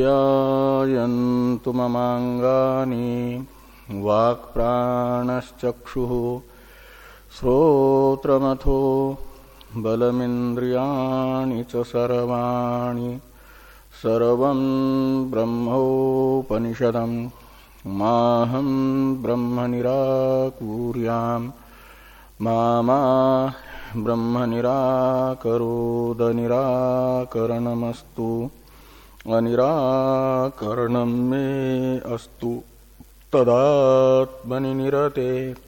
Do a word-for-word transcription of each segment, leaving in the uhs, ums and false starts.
आप्यायन्तु ममाङ्गानि वाक्प्राणश्चक्षुः श्रोत्रमथो बलमिन्द्रियाणि च सर्वाणि सर्वं ब्रह्मोपनिषदम् माहं ब्रह्म निराकुर्याम् मा मा ब्रह्म निराकरोद निराकरणमस्तु अनिराकरणं मे अस्तु तदात्मनि निरते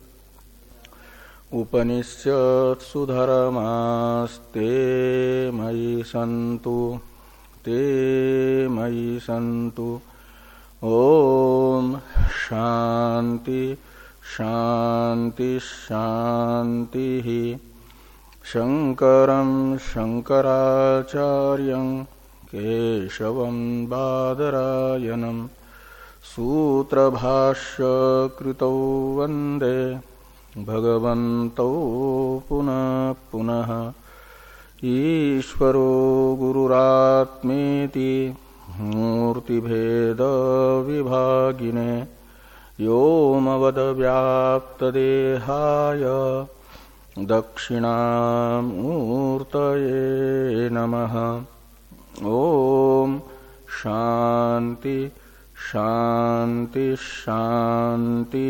उपनिषत्सु धर्मास्ते मयि सन्तु ते मयि सन्तु। ओम शांति शांति शांति। शंकरं शंकराचार्यं केशवं बादरायणं सूत्रभाष्य कृतौ वंदे भगवन्तौ पुनः पुनः। ईश्वरो गुरुरात्मेति मूर्तिभेद विभागिने व्योमवद्व्याप्तदेहाय दक्षिणामूर्तये नमः। ओम शांति शांति शांति।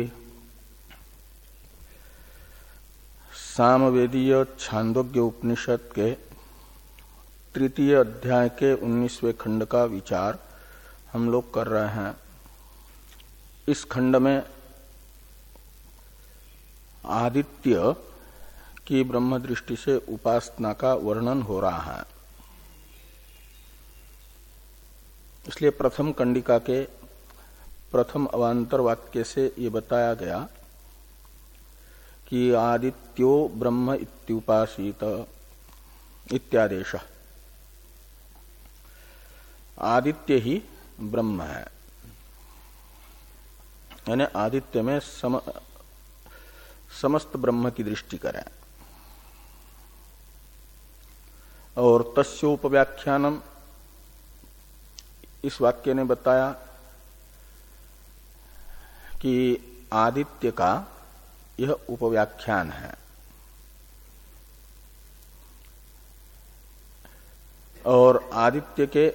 सामवेदीय छांदोग्य उपनिषद के तृतीय अध्याय के उन्नीसवें खंड का विचार हम लोग कर रहे हैं। इस खंड में आदित्य की ब्रह्म दृष्टि से उपासना का वर्णन हो रहा है। इसलिए प्रथम कंडिका के प्रथम अवान्तर वाक्य से ये बताया गया कि आदित्यो ब्रह्म इत्युपासित इत्यादेश। आदित्य ही ब्रह्म है, यानी आदित्य में सम, समस्त ब्रह्म की दृष्टि करें। और तस्योपव्याख्यानम इस वाक्य ने बताया कि आदित्य का यह उपव्याख्यान है। और आदित्य के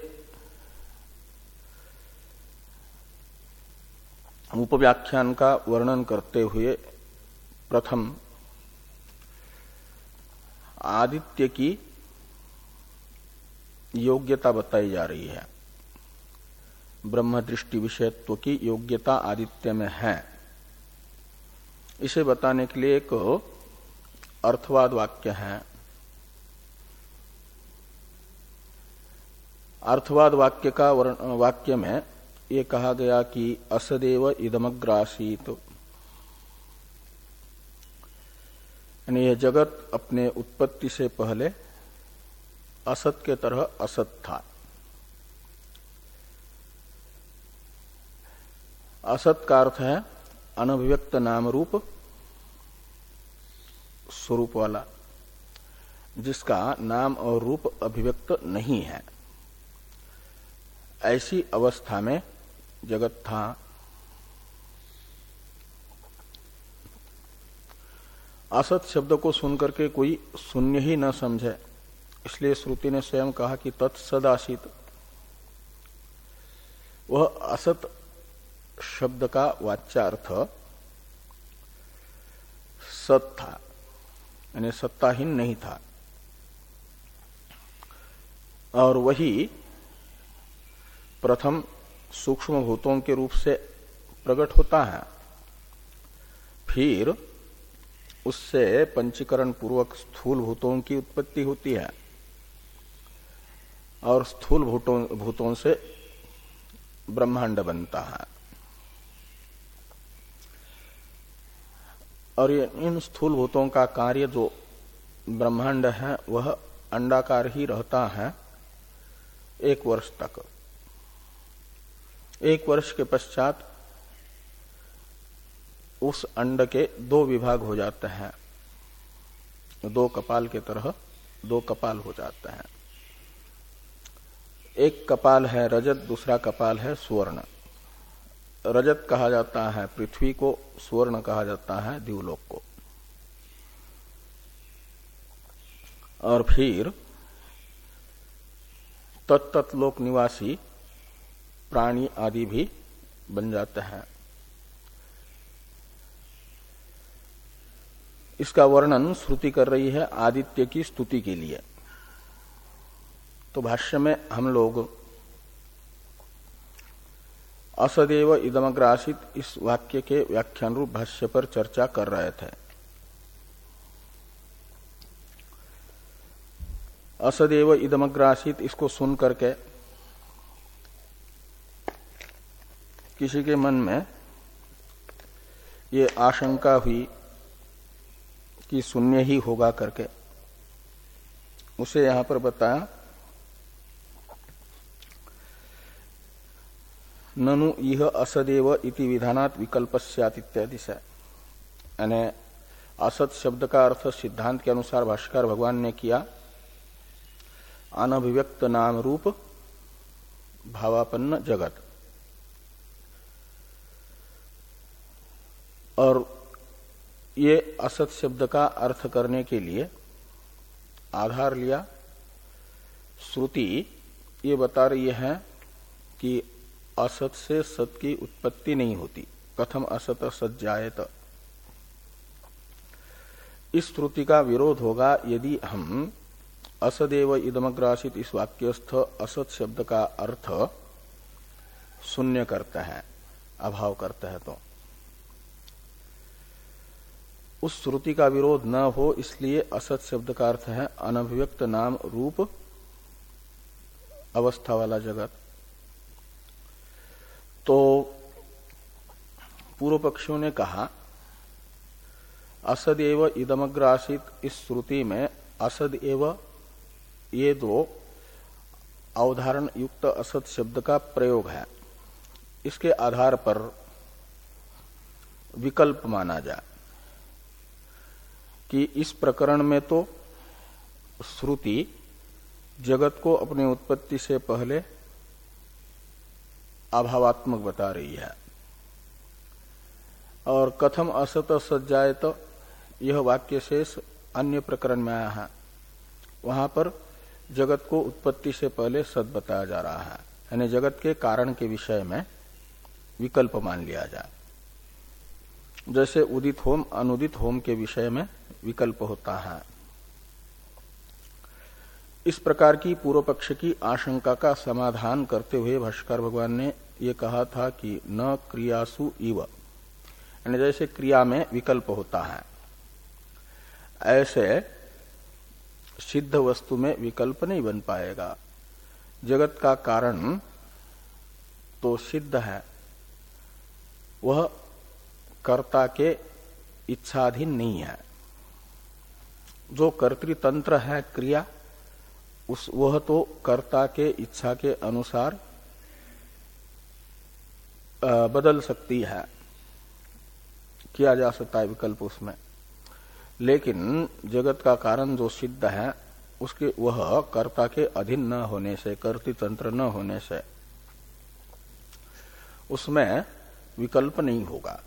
उपव्याख्यान का वर्णन करते हुए प्रथम आदित्य की योग्यता बताई जा रही है। ब्रह्म दृष्टि विषयत्व की योग्यता आदित्य में है, इसे बताने के लिए एक अर्थवाद वाक्य है। अर्थवाद वाक्य का वाक्य में ये कहा गया कि असदेव इदमग्रासीत, यानी यह जगत अपने उत्पत्ति से पहले असत के तरह असत था। असत का अर्थ है अनभिव्यक्त नाम रूप स्वरूप वाला, जिसका नाम और रूप अभिव्यक्त नहीं है। ऐसी अवस्था में जगत था। असत शब्द को सुनकर के कोई शून्य ही न समझे, इसलिए श्रुति ने स्वयं कहा कि तत्सदाशित। वह असत शब्द का वाच्यार्थ सत था, यानी सत्ताहीन नहीं था। और वही प्रथम सूक्ष्म भूतों के रूप से प्रकट होता है, फिर उससे पंचीकरण पूर्वक स्थूल भूतों की उत्पत्ति होती है, और स्थूल भूतों भूतों से ब्रह्मांड बनता है। और ये इन स्थूल भूतों का कार्य जो ब्रह्मांड है वह अंडाकार ही रहता है एक वर्ष तक। एक वर्ष के पश्चात उस अंड के दो विभाग हो जाते हैं, दो कपाल के तरह दो कपाल हो जाते हैं। एक कपाल है रजत, दूसरा कपाल है स्वर्ण। रजत कहा जाता है पृथ्वी को, स्वर्ण कहा जाता है दिवलोक को। और फिर तत्त लोक निवासी प्राणी आदि भी बन जाते हैं। इसका वर्णन श्रुति कर रही है आदित्य की स्तुति के लिए। तो भाष्य में हम लोग असदेव इदमग्रासित इस वाक्य के व्याख्यान रूप भाष्य पर चर्चा कर रहे थे। असदेव इदमग्रासित इसको सुन करके किसी के मन में ये आशंका हुई कि शून्य ही होगा करके, उसे यहां पर बताया ननु यह असदेव इति विधानात विकल्पस्यात् इत्यादि से। यानी असत शब्द का अर्थ सिद्धांत के अनुसार भाष्यकार भगवान ने किया अनभिव्यक्त नाम रूप भावापन्न जगत। और ये असत शब्द का अर्थ करने के लिए आधार लिया श्रुति ये बता रही है कि असत से सत की उत्पत्ति नहीं होती। कथम असत असत जायत। इस श्रुति का विरोध होगा यदि हम असदेव इदमग्रासित इस वाक्यस्थ असत शब्द का अर्थ शून्य करते हैं, अभाव करते हैं। तो उस श्रुति का विरोध न हो इसलिए असत शब्द का अर्थ है अनभिव्यक्त नाम रूप अवस्था वाला जगत। तो पूर्व पक्षियों ने कहा असद एव इदमग्रासित इस श्रुति में असद एव ये दो अवधारण युक्त असत शब्द का प्रयोग है। इसके आधार पर विकल्प माना जाए कि इस प्रकरण में तो श्रुति जगत को अपनी उत्पत्ति से पहले अभावात्मक बता रही है, और कथम असत असत जाए तो यह वाक्य शेष अन्य प्रकरण में आया है, वहां पर जगत को उत्पत्ति से पहले सत बताया जा रहा है। यानी जगत के कारण के विषय में विकल्प मान लिया जाए, जैसे उदित होम अनुदित होम के विषय में विकल्प होता है। इस प्रकार की पूर्व पक्ष की आशंका का समाधान करते हुए भाष्यकार भगवान ने ये कहा था कि न क्रियासु इव, यानी जैसे क्रिया में विकल्प होता है ऐसे सिद्ध वस्तु में विकल्प नहीं बन पाएगा। जगत का कारण तो सिद्ध है, वह कर्ता के इच्छाधीन नहीं है। जो कर्तृतंत्र है क्रिया, उस वह तो कर्ता के इच्छा के अनुसार बदल सकती है, किया जा सकता है विकल्प उसमें। लेकिन जगत का कारण जो सिद्ध है उसके वह कर्ता के अधीन न होने से, कर्तृतंत्र न होने से उसमें विकल्प नहीं होगा।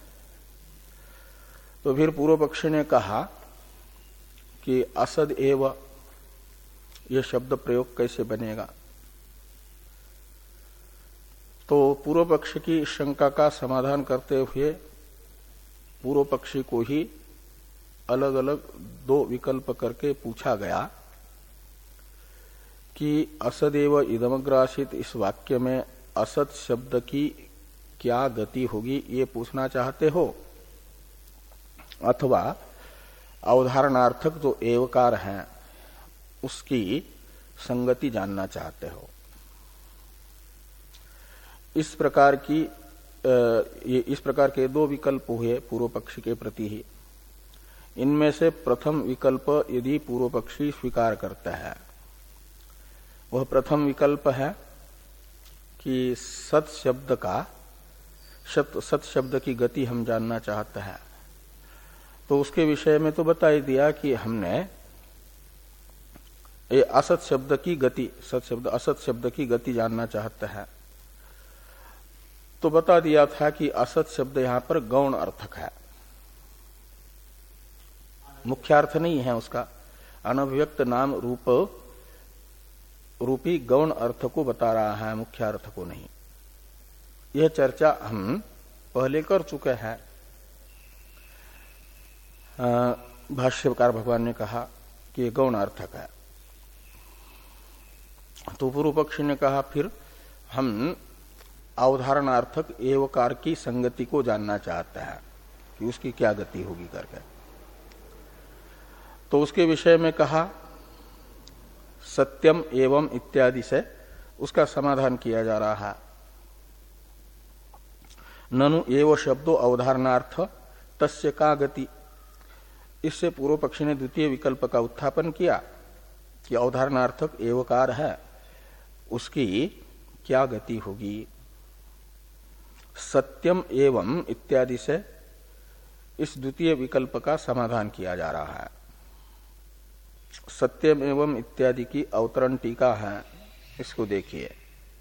तो फिर पूर्व पक्ष ने कहा कि असद एव यह शब्द प्रयोग कैसे बनेगा। तो पूर्व पक्ष की शंका का समाधान करते हुए पूर्व पक्षी को ही अलग अलग दो विकल्प करके पूछा गया कि असदेव इदमग्रासित इस वाक्य में असत शब्द की क्या गति होगी, ये पूछना चाहते हो, अथवा अवधारणार्थक जो एवकार है उसकी संगति जानना चाहते हो। इस प्रकार की ये इस प्रकार के दो विकल्प हुए पूर्व पक्षी के प्रति ही। इनमें से प्रथम विकल्प यदि पूर्व पक्षी स्वीकार करता है, वह प्रथम विकल्प है कि सत शब्द का सत सत शब्द की गति हम जानना चाहते हैं। तो उसके विषय में तो बता ही दिया कि हमने ये असत शब्द की गति, सत शब्द असत शब्द की गति जानना चाहते हैं। तो बता दिया था कि असत शब्द यहां पर गौण अर्थक है, मुख्यार्थ नहीं है उसका। अनभिव्यक्त नाम रूप रूपी गौण अर्थ को बता रहा है, मुख्य अर्थ को नहीं। यह चर्चा हम पहले कर चुके हैं। भाष्यकार भगवान ने कहा कि यह गौण अर्थक है। तो पूर्व पक्षी ने कहा फिर हम अवधारणार्थक एवकार की संगति को जानना चाहते हैं कि उसकी क्या गति होगी करके। तो उसके विषय में कहा सत्यम एवं इत्यादि से उसका समाधान किया जा रहा है। ननु एव शब्दो अवधारणार्थ तस्य का गति। इससे पूर्व पक्षी ने द्वितीय विकल्प का उत्थापन किया कि अवधारणार्थक एवकार है, उसकी क्या गति होगी। सत्यम एवं इत्यादि से इस द्वितीय विकल्प का समाधान किया जा रहा है। सत्यम एवं इत्यादि की अवतरण टीका है, इसको देखिए।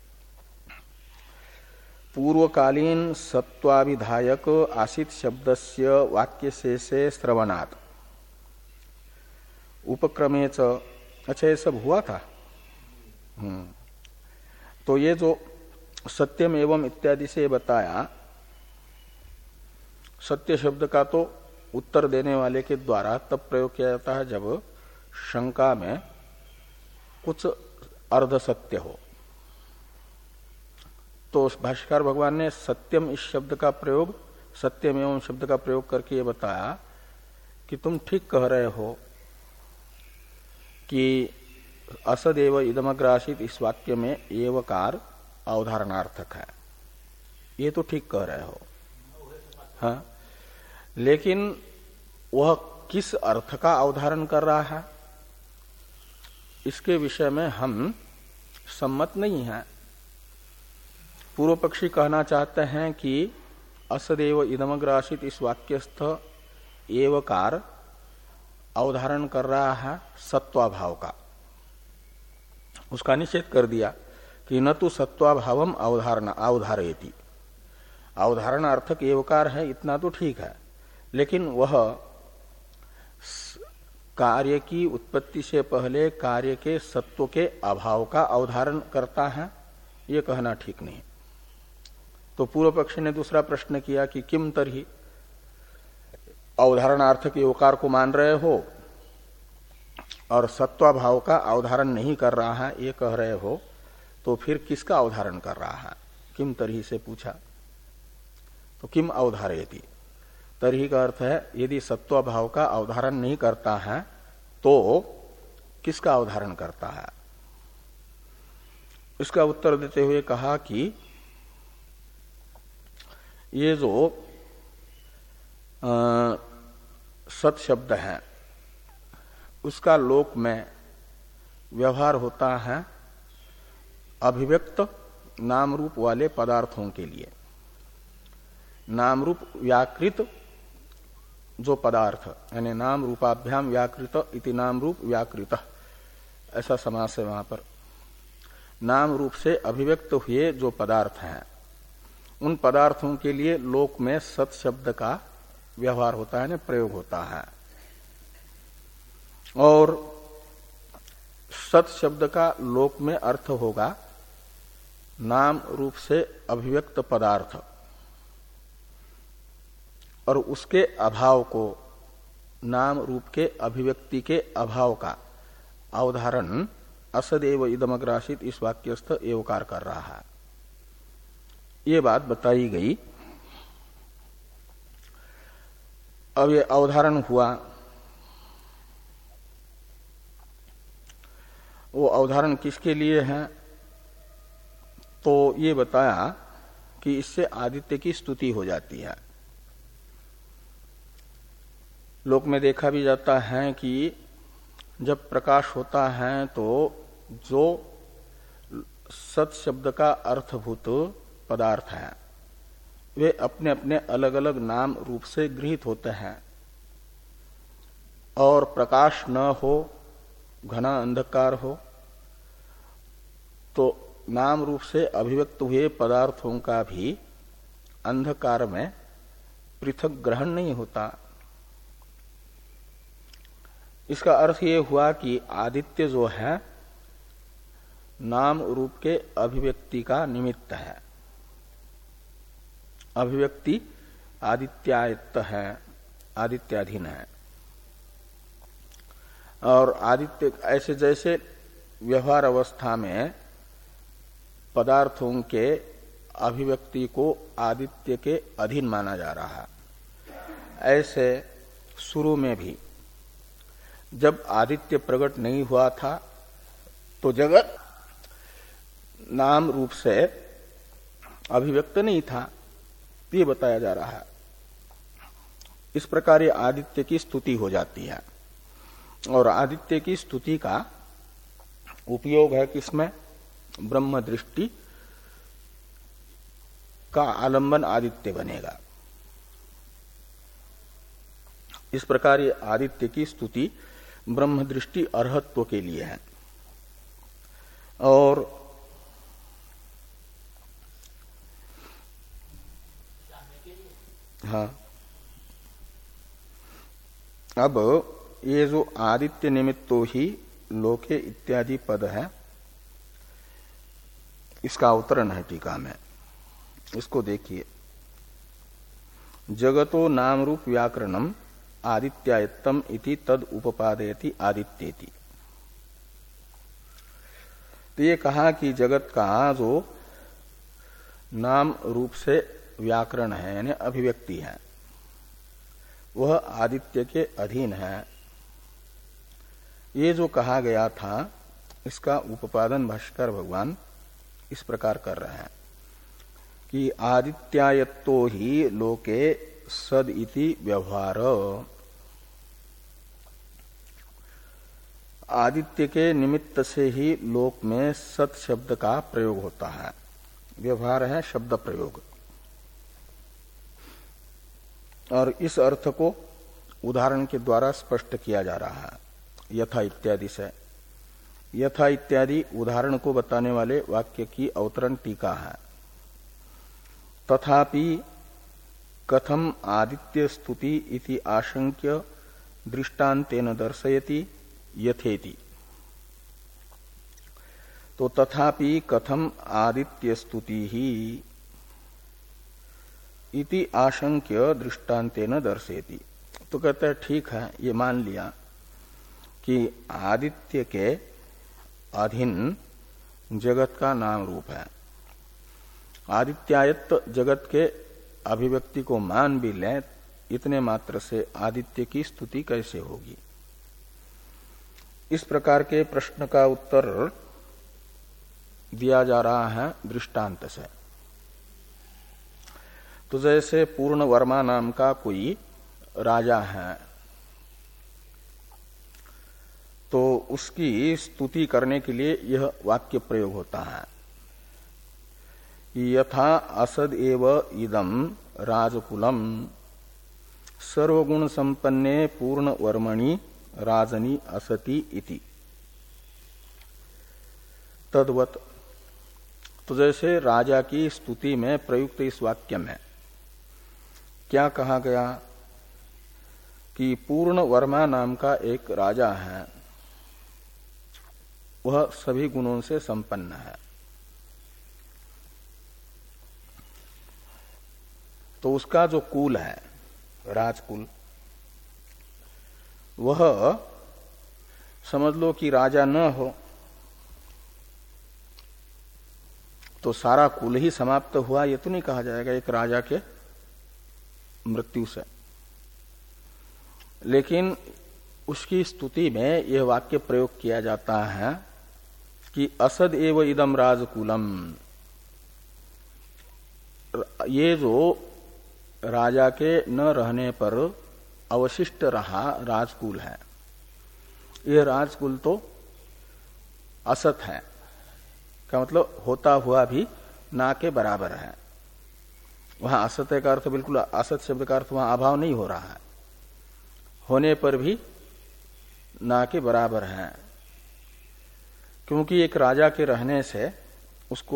पूर्वकालीन सत्वाभिधायक आसित शब्दस्य वाक्य शेषे श्रवणात् उपक्रमे च, अच्छा ये सब हुआ था। हम्म तो ये जो सत्यम एवं इत्यादि से बताया, सत्य शब्द का तो उत्तर देने वाले के द्वारा तब प्रयोग किया जाता है जब शंका में कुछ अर्ध सत्य हो। तो भाष्यकार भगवान ने सत्यम इस शब्द का प्रयोग, सत्यम एवं शब्द का प्रयोग करके ये बताया कि तुम ठीक कह रहे हो कि असदेव इदमग्रासित इस वाक्य में एवकार अवधारणार्थक है, ये तो ठीक कह रहे हो। हाँ, लेकिन वह किस अर्थ का अवधारण कर रहा है इसके विषय में हम सम्मत नहीं है। पूर्व पक्षी कहना चाहते हैं कि असदेव इदमग्रासित इस वाक्यस्थ एवकार अवधारण कर रहा है सत्वाभाव का। उसका निषेध कर दिया कि न तो सत्वाभावम अवधारणा अवधारयति, अवधारणा अर्थक एवकार है, इतना तो ठीक है, लेकिन वह कार्य की उत्पत्ति से पहले कार्य के सत्व के अभाव का अवधारण करता है, ये कहना ठीक नहीं। तो पूर्व पक्षी ने दूसरा प्रश्न किया कि किम तरही, अवधारणार्थक एवकार को मान रहे हो और सत्वाभाव का अवधारण नहीं कर रहा है ये कह रहे हो, तो फिर किसका अवधारण कर रहा है? किम तरही से पूछा तो किम अवधारयति, तरही का अर्थ है यदि सत्वाभाव का अवधारण नहीं करता है तो किसका अवधारण करता है। इसका उत्तर देते हुए कहा कि ये जो आ, सत शब्द है उसका लोक में व्यवहार होता है अभिव्यक्त नाम रूप वाले पदार्थों के लिए। नाम रूप व्याकृत जो पदार्थ, यानी नाम रूपाभ्याम व्याकृत इति नाम रूप व्याकृत, ऐसा समास है वहां पर। नाम रूप से अभिव्यक्त हुए जो पदार्थ हैं उन पदार्थों के लिए लोक में सत शब्द का व्यवहार होता है, प्रयोग होता है। और सत शब्द का लोक में अर्थ होगा नाम रूप से अभिव्यक्त पदार्थ, और उसके अभाव को, नाम रूप के अभिव्यक्ति के अभाव का अवधारण असदेव इदमग्रासित इस वाक्यस्थ एवकार कर रहा है। ये बात बताई गई। अब ये अवधारण हुआ, वो अवधारण किसके लिए है? तो ये बताया कि इससे आदित्य की स्तुति हो जाती है। लोक में देखा भी जाता है कि जब प्रकाश होता है तो जो सत शब्द का अर्थभूत पदार्थ है वे अपने अपने अलग अलग नाम रूप से गृहीत होते हैं, और प्रकाश न हो घना अंधकार हो तो नाम रूप से अभिव्यक्त हुए पदार्थों का भी अंधकार में पृथक ग्रहण नहीं होता। इसका अर्थ ये हुआ कि आदित्य जो है नाम रूप के अभिव्यक्ति का निमित्त है। अभिव्यक्ति आदित्यायत्त है, आदित्याधीन है। और आदित्य ऐसे जैसे व्यवहार अवस्था में पदार्थों के अभिव्यक्ति को आदित्य के अधीन माना जा रहा है, ऐसे शुरू में भी जब आदित्य प्रकट नहीं हुआ था तो जगत नाम रूप से अभिव्यक्त नहीं था, ये बताया जा रहा है। इस प्रकार ये आदित्य की स्तुति हो जाती है। और आदित्य की स्तुति का उपयोग है किसमें? ब्रह्म दृष्टि का आलंबन आदित्य बनेगा। इस प्रकार ये आदित्य की स्तुति ब्रह्म दृष्टि अर्हत्व के लिए है। और हाँ, अब ये जो आदित्य निमित्तो ही लोके इत्यादि पद है, इसका अवतरण है टीका में। इसको देखिए, जगतो नाम रूप व्याकरणम आदित्यायत्तम इति तद उपपादयति आदित्येति। तो ये कहा कि जगत का जो नाम रूप से व्याकरण है यानी अभिव्यक्ति है, वह आदित्य के अधीन है। ये जो कहा गया था, इसका उपादन भाष्कर भगवान इस प्रकार कर रहे हैं कि आदित्यायत्तो ही लोके सद इति व्यवहार। आदित्य के निमित्त से ही लोक में सत शब्द का प्रयोग होता है। व्यवहार है शब्द प्रयोग। और इस अर्थ को उदाहरण के द्वारा स्पष्ट किया जा रहा है यथा इत्यादि से। यथा इत्यादि उदाहरण को बताने वाले वाक्य की अवतरण टीका है। तथापि कथम आदित्य स्तुति इति आशंक्य दृष्टान्तेन दर्शयति यथेति। तो तथापि कथम आदित्य स्तुति ही इति आशंक्य दृष्टान्तेन दर्शयति। तो कहते हैं ठीक है, ये मान लिया कि आदित्य के अधीन जगत का नाम रूप है। आदित्यायत्त जगत के अभिव्यक्ति को मान भी लें, इतने मात्र से आदित्य की स्तुति कैसे होगी? इस प्रकार के प्रश्न का उत्तर दिया जा रहा है दृष्टांत से। तो जैसे पूर्ण वर्मा नाम का कोई राजा है, तो उसकी स्तुति करने के लिए यह वाक्य प्रयोग होता है, यथा असद एव इदम राजकुलम सर्वगुण संपन्ने पूर्ण वर्मणि राजनी असति इति। तद्वत, तो जैसे राजा की स्तुति में प्रयुक्त इस वाक्य में क्या कहा गया कि पूर्ण वर्मा नाम का एक राजा है, वह सभी गुणों से संपन्न है। तो उसका जो कुल है राजकुल, वह समझ लो कि राजा न हो तो सारा कुल ही समाप्त हुआ, ये तो नहीं कहा जाएगा एक राजा के मृत्यु से। लेकिन उसकी स्तुति में यह वाक्य प्रयोग किया जाता है कि असद एव इदम राजकुलम। ये जो राजा के न रहने पर अवशिष्ट रहा राजकुल है, यह राजकुल तो असत है, का मतलब होता हुआ भी ना के बराबर है। वहां असत का अर्थ बिल्कुल असत शब्द का अर्थ वहां अभाव नहीं हो रहा है, होने पर भी ना के बराबर है। क्योंकि एक राजा के रहने से उसको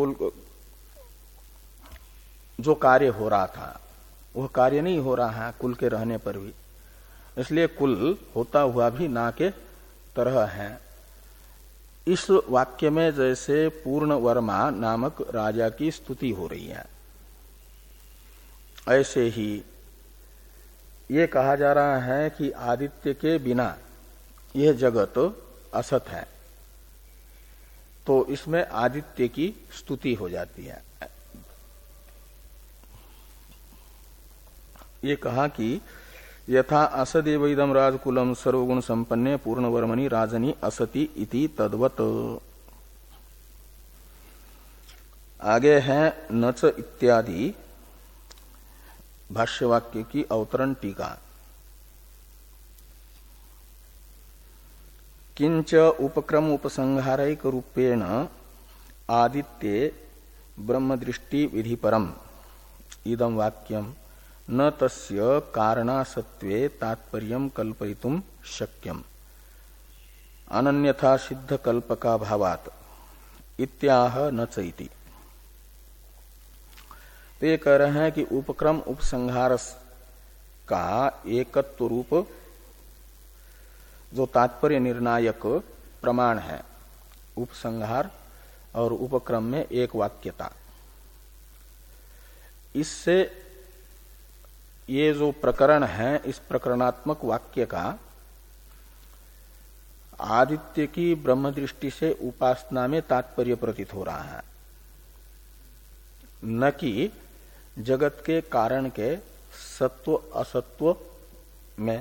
जो कार्य हो रहा था वह कार्य नहीं हो रहा है कुल के रहने पर भी, इसलिए कुल होता हुआ भी ना के तरह है। इस वाक्य में जैसे पूर्ण वर्मा नामक राजा की स्तुति हो रही है, ऐसे ही ये कहा जा रहा है कि आदित्य के बिना यह जगत असत है, तो इसमें आदित्य की स्तुति हो जाती है। ये कहा कि यथा असदेव इदं राजकुलम सर्वगुण संपन्ने पूर्णवर्मणि राजनी असति इति तद्वत। आगे है नच इत्यादि भाष्यवाक्य की अवतरण टीका। किंच उपक्रम उपसंहारिक रूपेण आदित्ये ब्रह्मदृष्टि विधिपरम इदं वाक्यम न तस्य कारणासत्वे तात्पर्यं कल्पयितुं शक्यम अनन्यथा सिद्ध कल्पका भावात् इत्याह न चैति। तो ये कह रहे हैं कि उपक्रम उपसंहार का एकत्व रूप जो तात्पर्य निर्णायक प्रमाण है, उपसंहार और उपक्रम में एक वाक्यता, इससे ये जो प्रकरण है इस प्रकरणात्मक वाक्य का आदित्य की ब्रह्म दृष्टि से उपासना में तात्पर्य प्रतीत हो रहा है, न कि जगत के कारण के सत्व असत्व में।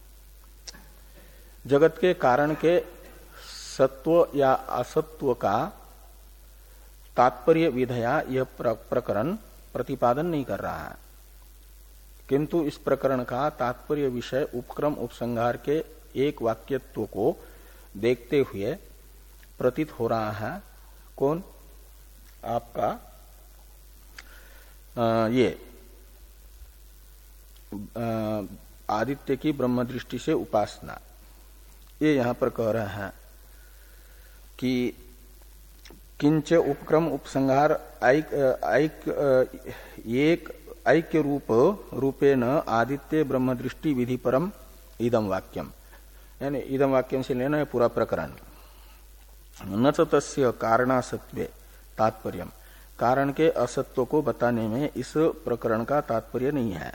जगत के कारण के सत्व या असत्व का तात्पर्य विधया यह प्रकरण प्रतिपादन नहीं कर रहा है, किंतु इस प्रकरण का तात्पर्य विषय उपक्रम उपसंहार के एक वाक्यत्व को देखते हुए प्रतीत हो रहा है। कौन? आपका आ, ये आ, आदित्य की ब्रह्म दृष्टि से उपासना, ये यहां पर कह रहे हैं कि किंच उपक्रम उपसंहार ऐक, ऐक, एक ऐक्य रूप रूपेण आदित्य ब्रह्म दृष्टि विधि परम इदम वाक्यम, यानी इदम वाक्यम से लेना है पूरा प्रकरण। न तस्य कारणासत्वे तात्पर्यम, कारण के असत्व को बताने में इस प्रकरण का तात्पर्य नहीं है।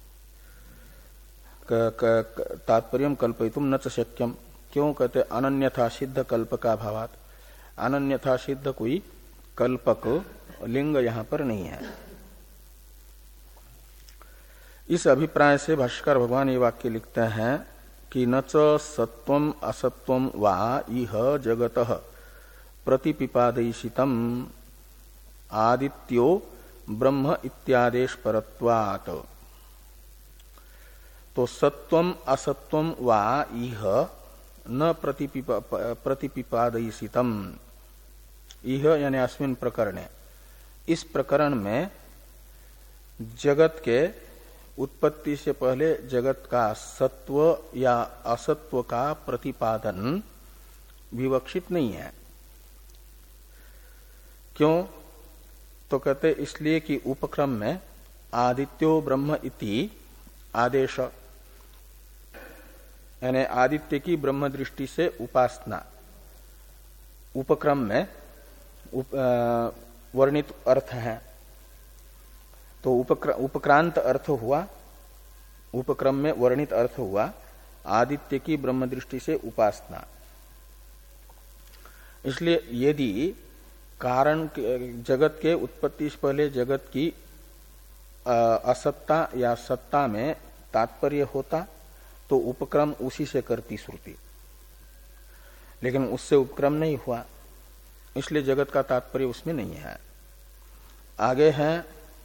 तात्पर्यम कल्पयितुम न च शक्यम, क्यों कहते? अनन्यथा सिद्ध कल्प का भावात, अनन्यथा सिद्ध कोई कल्पक लिंग यहां पर नहीं है। इस अभिप्राय से भाष्कर भगवान ये वाक्य लिखते हैं कि न च सत्वम असत्वम वा इह जगतः प्रतिपिपादयिषितम आदित्यो ब्रह्म इत्यादेश परत्वात्। तो सत्वम असत्वम वा इह न प्रतिपिपा प्रतिपिपादयिषितम, इह यानी अस्मिन् प्रकरणे, इस प्रकरण में जगत के उत्पत्ति से पहले जगत का सत्व या असत्व का प्रतिपादन विवक्षित नहीं है। क्यों? तो कहते इसलिए कि उपक्रम में आदित्यो ब्रह्म इति आदेश, यानी आदित्य की ब्रह्म दृष्टि से उपासना उपक्रम में उप, आ, वर्णित अर्थ है। तो उपक्र, उपक्रांत अर्थ हुआ, उपक्रम में वर्णित अर्थ हुआ आदित्य की ब्रह्म दृष्टि से उपासना। इसलिए यदि कारण जगत के उत्पत्ति से पहले जगत की असत्ता या सत्ता में तात्पर्य होता तो उपक्रम उसी से करती श्रुति, लेकिन उससे उपक्रम नहीं हुआ, इसलिए जगत का तात्पर्य उसमें नहीं है। आगे है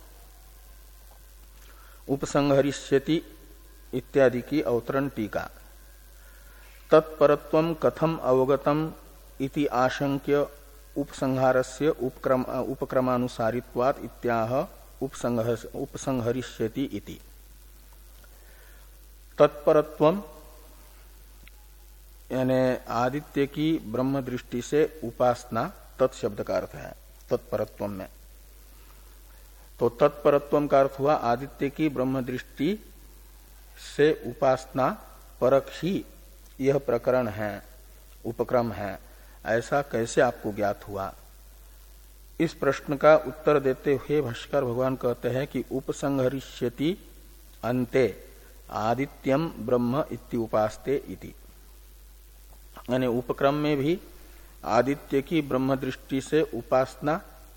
उपसंहरिष्यति इत्यादि की अवतरण टीका। तत्परत्वं कथम अवगतम इति आशंक्य उपसंहारस्य उपक्रम उपक्रमानुसारित्वात् इत्याह उपसंहर उपसंहरिष्यति इति। तत्परत्वम यानी आदित्य की ब्रह्म दृष्टि से उपासना तत्शब्द का अर्थ है तत्परत्व में। तो तत्परत्व का अर्थ हुआ आदित्य की ब्रह्म दृष्टि से उपासना परक ही यह प्रकरण है, उपक्रम है, ऐसा कैसे आपको ज्ञात हुआ? इस प्रश्न का उत्तर देते हुए भाष्कर भगवान कहते हैं कि उपसंहरिष्यति अन्ते आदित्यम ब्रह्म इत्युपास्ते इति। यानी उपक्रम में भी आदित्य की ब्रह्म दृष्टि से उपासना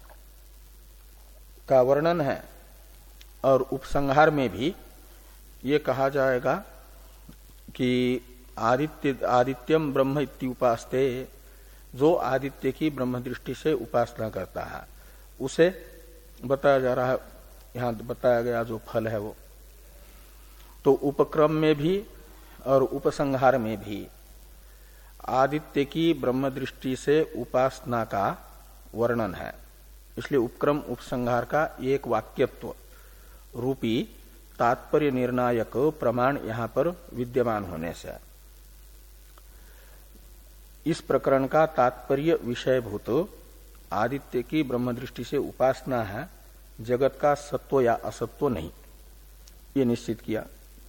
का वर्णन है और उपसंहार में भी ये कहा जाएगा कि आदित्य आदित्यम ब्रह्म इत्युपास्ते, जो आदित्य की ब्रह्म दृष्टि से उपासना करता है उसे बताया जा रहा है, यहां बताया गया जो फल है वो। तो उपक्रम में भी और उपसंहार में भी आदित्य की ब्रह्म दृष्टि से उपासना का वर्णन है। इसलिए उपक्रम उपसंहार का एक वाक्यत्व रूपी तात्पर्य निर्णायक प्रमाण यहां पर विद्यमान होने से इस प्रकरण का तात्पर्य विषयभूत आदित्य की ब्रह्म दृष्टि से उपासना है, जगत का सत्व या असत्व नहीं, ये निश्चित किया।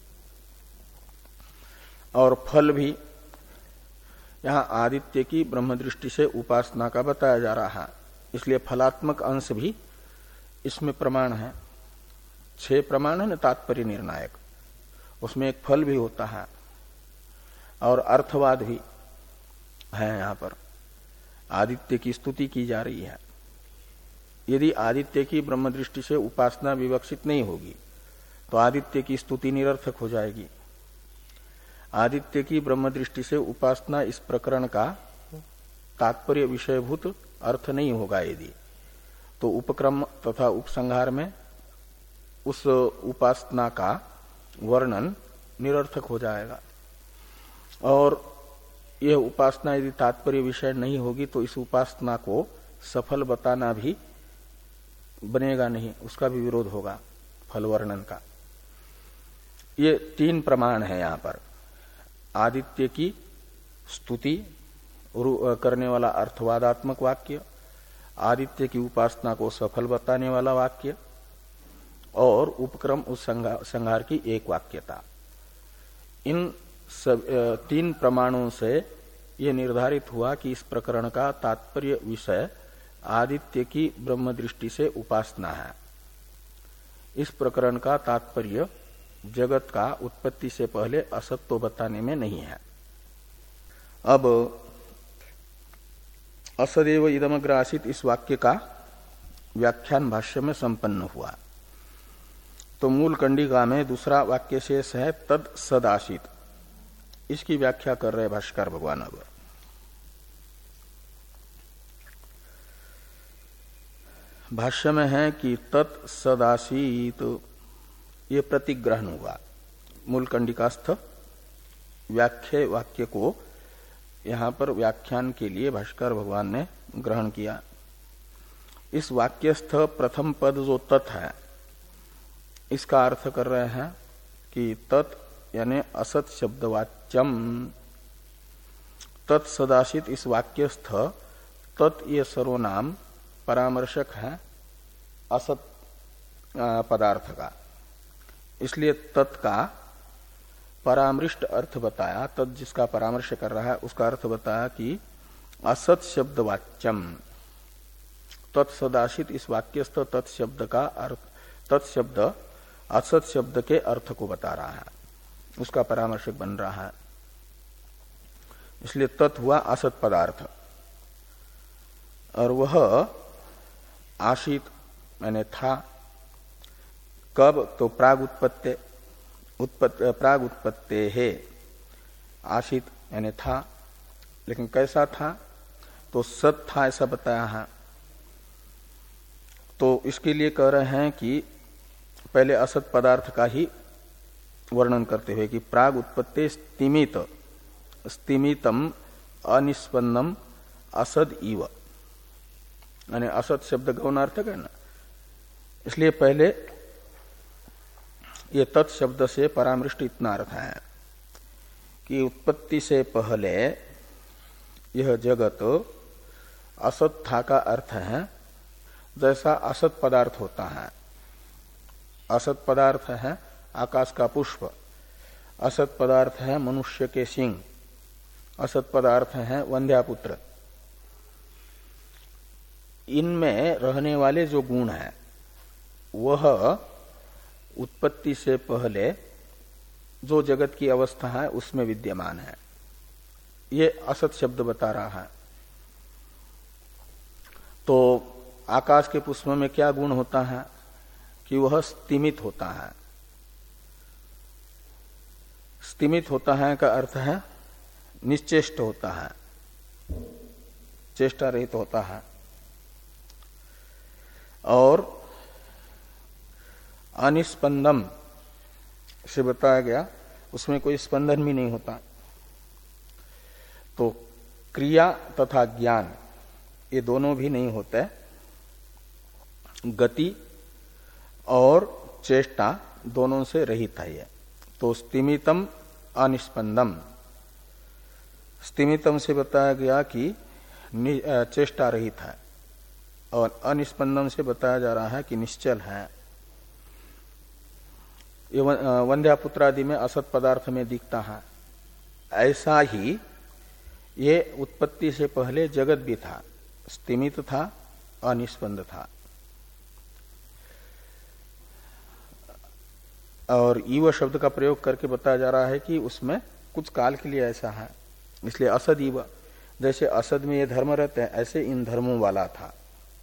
और फल भी यहां आदित्य की ब्रह्म दृष्टि से उपासना का बताया जा रहा है, इसलिए फलात्मक अंश भी इसमें प्रमाण है। छह प्रमाण है ना तात्पर्य निर्णायक, उसमें एक फल भी होता है और अर्थवाद भी है। यहां पर आदित्य की स्तुति की जा रही है। यदि आदित्य की ब्रह्म दृष्टि से उपासना विवक्षित नहीं होगी तो आदित्य की स्तुति निरर्थक हो जाएगी। आदित्य की ब्रह्म दृष्टि से उपासना इस प्रकरण का तात्पर्य विषयभूत अर्थ नहीं होगा यदि, तो उपक्रम तथा उपसंहार में उस उपासना का वर्णन निरर्थक हो जाएगा। और यह उपासना यदि तात्पर्य विषय नहीं होगी तो इस उपासना को सफल बताना भी बनेगा नहीं, उसका भी विरोध होगा फल वर्णन का। ये तीन प्रमाण है यहां पर, आदित्य की स्तुति करने वाला अर्थवादात्मक वाक्य, आदित्य की उपासना को सफल बताने वाला वाक्य और उपक्रम उस संहार की एक वाक्यता। इन सब तीन प्रमाणों से यह निर्धारित हुआ कि इस प्रकरण का तात्पर्य विषय आदित्य की ब्रह्म दृष्टि से उपासना है। इस प्रकरण का तात्पर्य जगत का उत्पत्ति से पहले असत्व बताने में नहीं है। अब असदेव इदमग्र आसीत इस वाक्य का व्याख्यान भाष्य में संपन्न हुआ। तो मूल कंडिका में दूसरा वाक्य शेष है तद सदाशित, इसकी व्याख्या कर रहे भाष्कर भगवान। अब भाष्य में है कि तत् सदाशित, ये प्रतिग्रहण हुआ। मूल कंडिकास्थ व्याख्या वाक्य को यहां पर व्याख्यान के लिए भाष्कर भगवान ने ग्रहण किया। इस वाक्यस्थ प्रथम पद जो तत् है, इसका अर्थ कर रहे हैं कि तत् यानी असत शब्दवाच्यम। तत्सदाशित इस वाक्यस्थ तत् ये सर्वनाम परामर्शक है असत पदार्थ का, इसलिए तत् का परामृष्ट अर्थ बताया। तत् जिसका परामर्श कर रहा है उसका अर्थ बताया कि असत शब्दवाच्यम। तत्सदाशित इस वाक्यस्थ तत्शब्द का अर्थ, तत्शब्द असत शब्द के अर्थ को बता रहा है, उसका परामर्शक बन रहा है। इसलिए तत् हुआ असत पदार्थ और वह आशित मैंने था। कब? तो प्राग उत्पत्ति उत्पत्ति प्राग उत्पत्ति है आशित यानी था, लेकिन कैसा था? तो सत था ऐसा बताया है। तो इसके लिए कह रहे हैं कि पहले असत पदार्थ का ही वर्णन करते हुए कि प्राग उत्पत्ति स्तिमित स्तिमितम अनिष्पन्नम असद इव, यानी असत शब्द गौणार्थक है ना, इसलिए पहले ये तत्शब्द से परामृष्ट इतना अर्थ है कि उत्पत्ति से पहले यह जगत असत था का अर्थ है जैसा असत पदार्थ होता है। असत पदार्थ है आकाश का पुष्प, असत पदार्थ है मनुष्य के सिंह, असत पदार्थ है वंध्यापुत्र। इनमें रहने वाले जो गुण हैं वह उत्पत्ति से पहले जो जगत की अवस्था है उसमें विद्यमान है। ये असत शब्द बता रहा है। तो आकाश के पुष्प में क्या गुण होता है कि वह स्तिमित होता है। स्तिमित होता है का अर्थ है निश्चेष्ट होता है, चेष्टा रहित होता है। और अनिस्पंदम से बताया गया, उसमें कोई स्पंदन भी नहीं होता। तो क्रिया तथा ज्ञान ये दोनों भी नहीं होते, गति और चेष्टा दोनों से रहित है ये। तो स्तिमितम अनिस्पंदम, स्तिमितम से बताया गया कि चेष्टा रहित है, और अनिस्पंदम से बताया जा रहा है कि निश्चल है। ये वंध्यापुत्रादि में असत पदार्थ में दिखता है। ऐसा ही ये उत्पत्ति से पहले जगत भी था, स्तिमित था, अनिस्पंद था। और ईव शब्द का प्रयोग करके बताया जा रहा है कि उसमें कुछ काल के लिए ऐसा है, इसलिए असद ईव। जैसे असद में ये धर्म रहते हैं ऐसे इन धर्मों वाला था।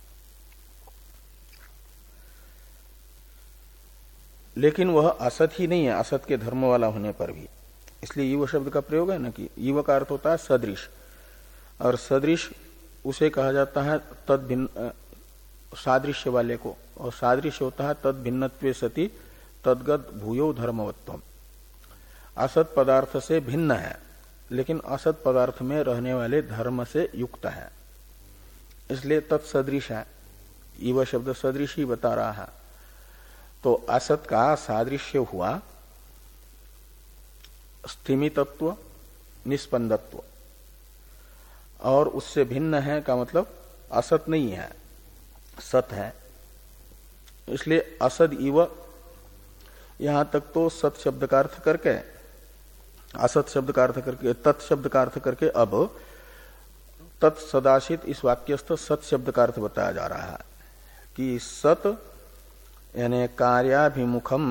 लेकिन वह असत ही नहीं है असत के धर्म वाला होने पर भी, इसलिए ईव शब्द का प्रयोग है ना कि ईव का अर्थ होता है सदृश, और सदृश उसे कहा जाता है तद भिन्न सादृश्य वाले को, और सादृश्य होता है तद भिन्नत्वे सति तद्गत भूयो धर्मवत्वम। असत पदार्थ से भिन्न है लेकिन असत पदार्थ में रहने वाले धर्म से युक्त है, इसलिए तत्सदृश है। ईव शब्द सदृश ही बता रहा है। तो असत का सादृश्य हुआ स्थिमितत्व, निस्पंदत्व, और उससे भिन्न है का मतलब असत नहीं है, सत है। इसलिए असद इव, यहां तक तो सत शब्द का अर्थ करके, असत शब्द का अर्थ करके, तत् शब्द का अर्थ करके अब तत्सदाशित इस वाक्यस्थ सत शब्द का अर्थ बताया जा रहा है कि सत यानी कार्याभिमुखम,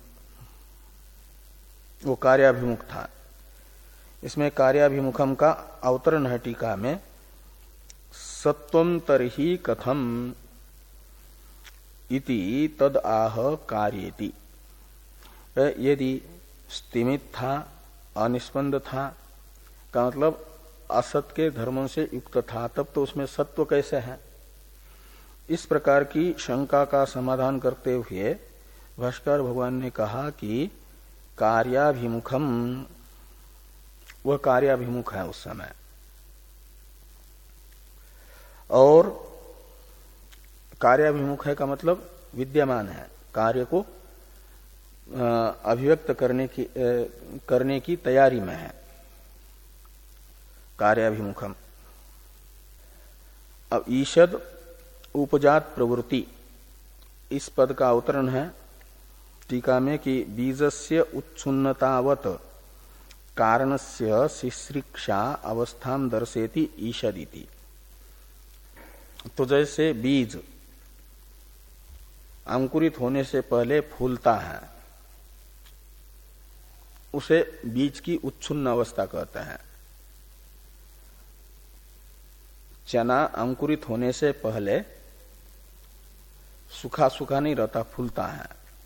वो कार्याभिमुख था। इसमें कार्याभिमुखम का अवतरण है टीका में, सत्वं तरहि कथम इति तद आह कार्येति। यदि स्तिमित था, अनिस्पंद था का मतलब असत के धर्मों से युक्त था, तब तो उसमें सत्व कैसे है। इस प्रकार की शंका का समाधान करते हुए भाष्कर भगवान ने कहा कि कार्याभिमुखम, वह कार्याभिमुख है उस समय, और कार्याभिमुख है का मतलब विद्यमान है, कार्य को अभिव्यक्त करने की करने की तैयारी में है, कार्याभिमुखम। अब ईषद उपजात प्रवृत्ति, इस पद का अवतरण है टीका में कि बीजस्य उत्सुन्नतावत कारणस्य शिश्रिक्षा अवस्थां दर्शेति ईषदिति। तो जैसे बीज अंकुरित होने से पहले फूलता है, उसे बीज की उच्छुन्न अवस्था कहते हैं। चना अंकुरित होने से पहले सूखा सूखा नहीं रहता, फूलता है।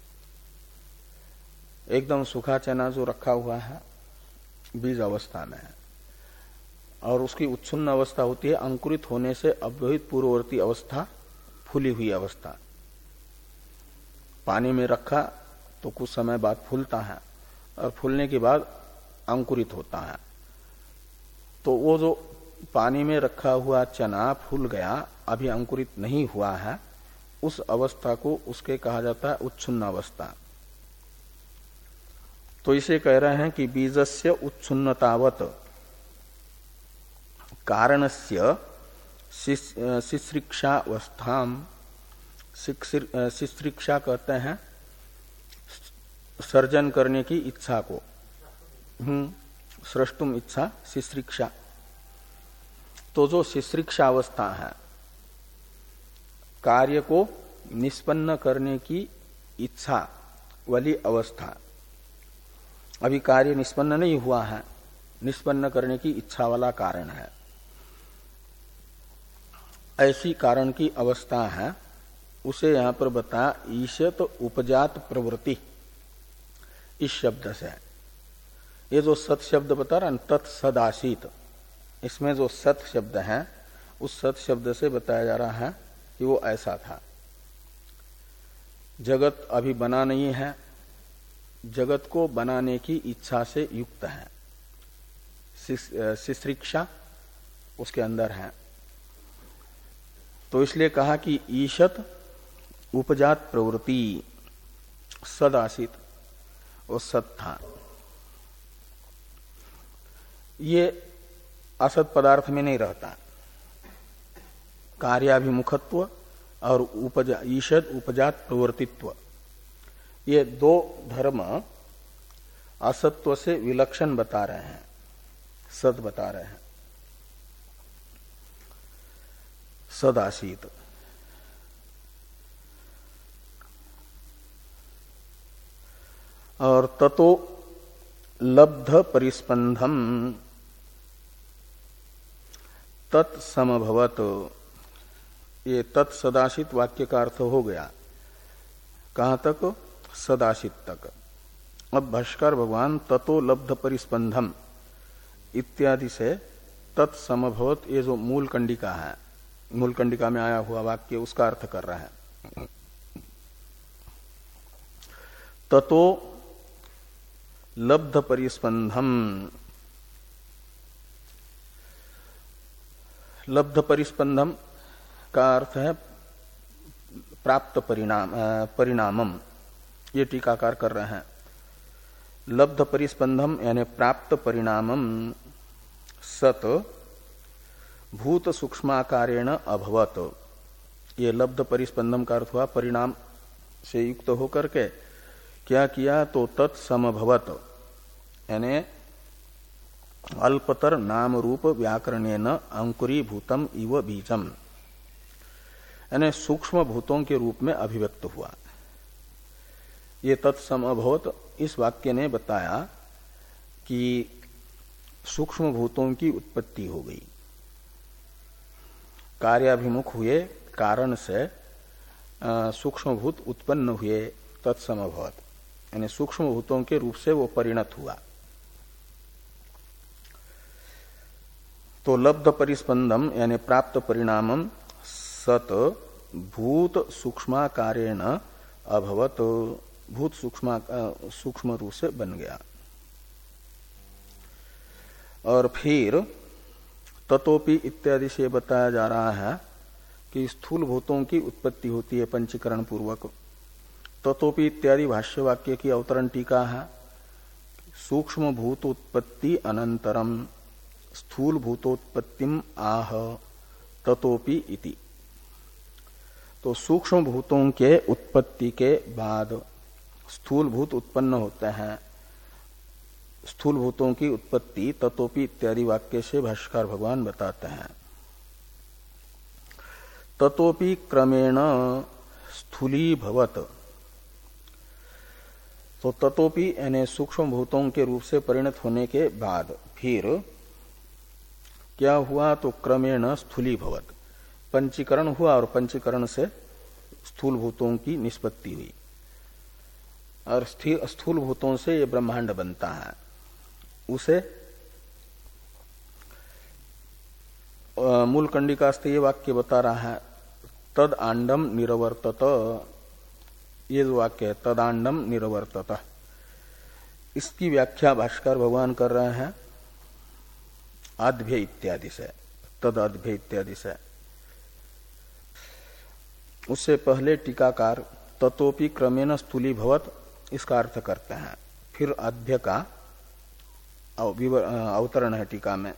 एकदम सूखा चना जो रखा हुआ है बीज अवस्था में है, और उसकी उच्छुन्न अवस्था होती है अंकुरित होने से अव्यवहित पूर्ववर्ती अवस्था, फूली हुई अवस्था। पानी में रखा तो कुछ समय बाद फूलता है, और फूलने के बाद अंकुरित होता है। तो वो जो पानी में रखा हुआ चना फूल गया, अभी अंकुरित नहीं हुआ है, उस अवस्था को उसके कहा जाता है उच्छुन्न अवस्था। तो इसे कह रहे हैं कि बीजस्य उत्सुन्नतावत कारणस्य शिश्रिक्षावस्थाम, शिश्रिक्षा कहते हैं सर्जन करने की इच्छा को, हम्म सृष्टुम इच्छा शिश्रिक्षा। तो जो शिश्रिक्षा अवस्था है, कार्य को निष्पन्न करने की इच्छा वाली अवस्था, अभी कार्य निष्पन्न नहीं हुआ है, निष्पन्न करने की इच्छा वाला कारण है, ऐसी कारण की अवस्था है, उसे यहां पर बता ईशत उपजात प्रवृत्ति इस शब्द से। ये जो सत शब्द बता रहा तत्सदासीत, इसमें जो सत शब्द है उस सत शब्द से बताया जा रहा है कि वो ऐसा था। जगत अभी बना नहीं है, जगत को बनाने की इच्छा से युक्त है, शिश्रिक्षा उसके अंदर है। तो इसलिए कहा कि ईशत उपजात प्रवृत्ति सदासित, वो सत था। ये असत पदार्थ में नहीं रहता। कार्याभिमुखत्व और उपजा ईशद उपजात प्रवृत्तित्व, ये दो धर्म असत्व से विलक्षण बता रहे हैं, सद बता रहे हैं। सदासीत और ततो लब्ध परिस्पंधम तत्समभवत, ये तत्सदाशित वाक्य का अर्थ हो गया। कहां तक? सदाशित तक। अब भाष्कर भगवान ततो लब्ध परिस्पंधम इत्यादि से तत्समभवत, ये जो मूल कंडिका है, मूल कंडिका में आया हुआ वाक्य, उसका अर्थ कर रहा है। ततो लब्ध परिस्पंधम, लब्ध परिस्पंधम का अर्थ है प्राप्त परिणाम, परिणामम, ये टीकाकार कर रहे हैं। लब्ध परिस्पंधम यानी प्राप्त परिणामम सत भूत सूक्ष्माकारेण अभवत। ये लब्ध परिस्पंदम का अर्थ हुआ परिणाम से युक्त होकर के क्या किया, तो तत्समभवत यानी अल्पतर नाम रूप व्याकरणेन अंकुरीभूतम इव बीजम, यानी सूक्ष्म भूतों के रूप में अभिव्यक्त हुआ। ये तत्समभवत इस वाक्य ने बताया कि सूक्ष्म भूतों की उत्पत्ति हो गई, कार्याभिमुख हुए, कारण से सूक्ष्म भूत उत्पन्न हुए, तत्समभवत यानी सूक्ष्म भूतों के रूप से वो परिणत हुआ। तो लब्ध परिस्पंदम यानी प्राप्त परिणामम सत भूत सूक्ष्माकारेण अभवत, भूत सूक्ष्म सूक्ष्म रूप से बन गया। और फिर ततोपि इत्यादि से बताया जा रहा है कि स्थूल भूतों की उत्पत्ति होती है पंचीकरण पूर्वक। ततोपि इत्यादि भाष्य वाक्य की अवतरण टीका है, सूक्ष्म भूतोत्पत्ति अनंतरम स्थूल भूतोत्पत्तिम आह ततोपि इति। तो सूक्ष्म भूतों के उत्पत्ति के बाद स्थूल भूत उत्पन्न होते हैं। स्थूल भूतों की उत्पत्ति ततोपि इत्यादि वाक्य से भाष्यकार भगवान बताते हैं। ततोपि क्रमेण स्थूली भवत, तो ततोपि यानी सूक्ष्म भूतों के रूप से परिणत होने के बाद फिर क्या हुआ, तो क्रमेण स्थूली भवत, पंचीकरण हुआ और पंचीकरण से स्थूल भूतों की निष्पत्ति हुई और स्थूल भूतों से ये ब्रह्मांड बनता है। उसे मूल कंडिकास्थ ये वाक्य बता रहा है, तद आंडम निरवर्तत, ये जो वाक्य है तदांडम निरवर्तत, इसकी व्याख्या भाष्कर भगवान कर रहे हैं आद्भ्य इत्यादि से, तद आद्भ्य इत्यादि से। उससे पहले टीकाकार ततोपि क्रमेण स्थूली भवत इसका अर्थ करते हैं, फिर अभ्य का अवतरण है टीका में।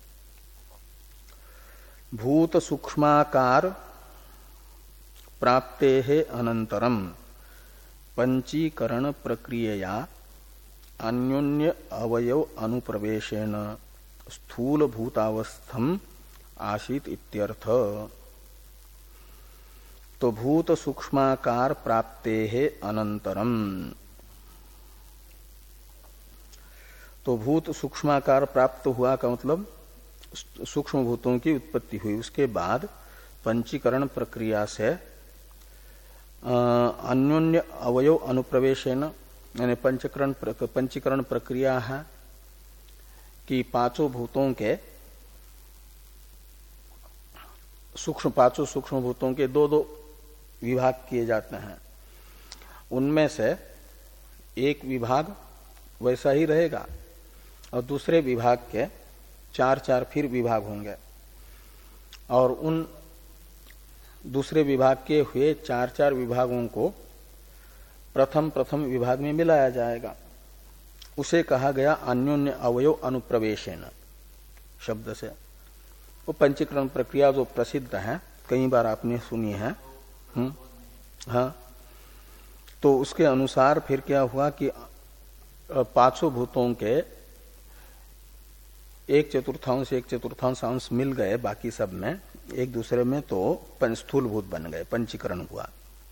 भूत सूक्ष्माकार प्राप्तेः अनंतरम पंचीकरण प्रक्रियया अन्योन्य अवयव अनुप्रवेशेन स्थूल भूतावस्थम आसीत इत्यर्थ। तो भूत सूक्ष्माकार प्राप्तेः अनंतरम, तो भूत सूक्ष्माकार प्राप्त हुआ का मतलब सूक्ष्म भूतों की उत्पत्ति हुई, उसके बाद पंचीकरण प्रक्रिया से अन्योन्य अवयव अनुप्रवेशेन, यानी पंचकरण पंचीकरण प्रक्रिया है कि पांचों भूतों के सूक्ष्म पांचों सूक्ष्म भूतों के दो दो विभाग किए जाते हैं। उनमें से एक विभाग वैसा ही रहेगा और दूसरे विभाग के चार चार फिर विभाग होंगे, और उन दूसरे विभाग के हुए चार चार विभागों को प्रथम प्रथम विभाग में मिलाया जाएगा। उसे कहा गया अन्योन्य अवयव अनुप्रवेशेन शब्द से। वो पंचीकरण प्रक्रिया जो प्रसिद्ध है, कई बार आपने सुनी है। हम्म हाँ, तो उसके अनुसार फिर क्या हुआ कि पांचों भूतों के एक चतुर्थांश एक चतुर्थांश अंश मिल गए, बाकी सब में एक दूसरे में तो स्थूल भूत बन गए, पंचीकरण हुआ।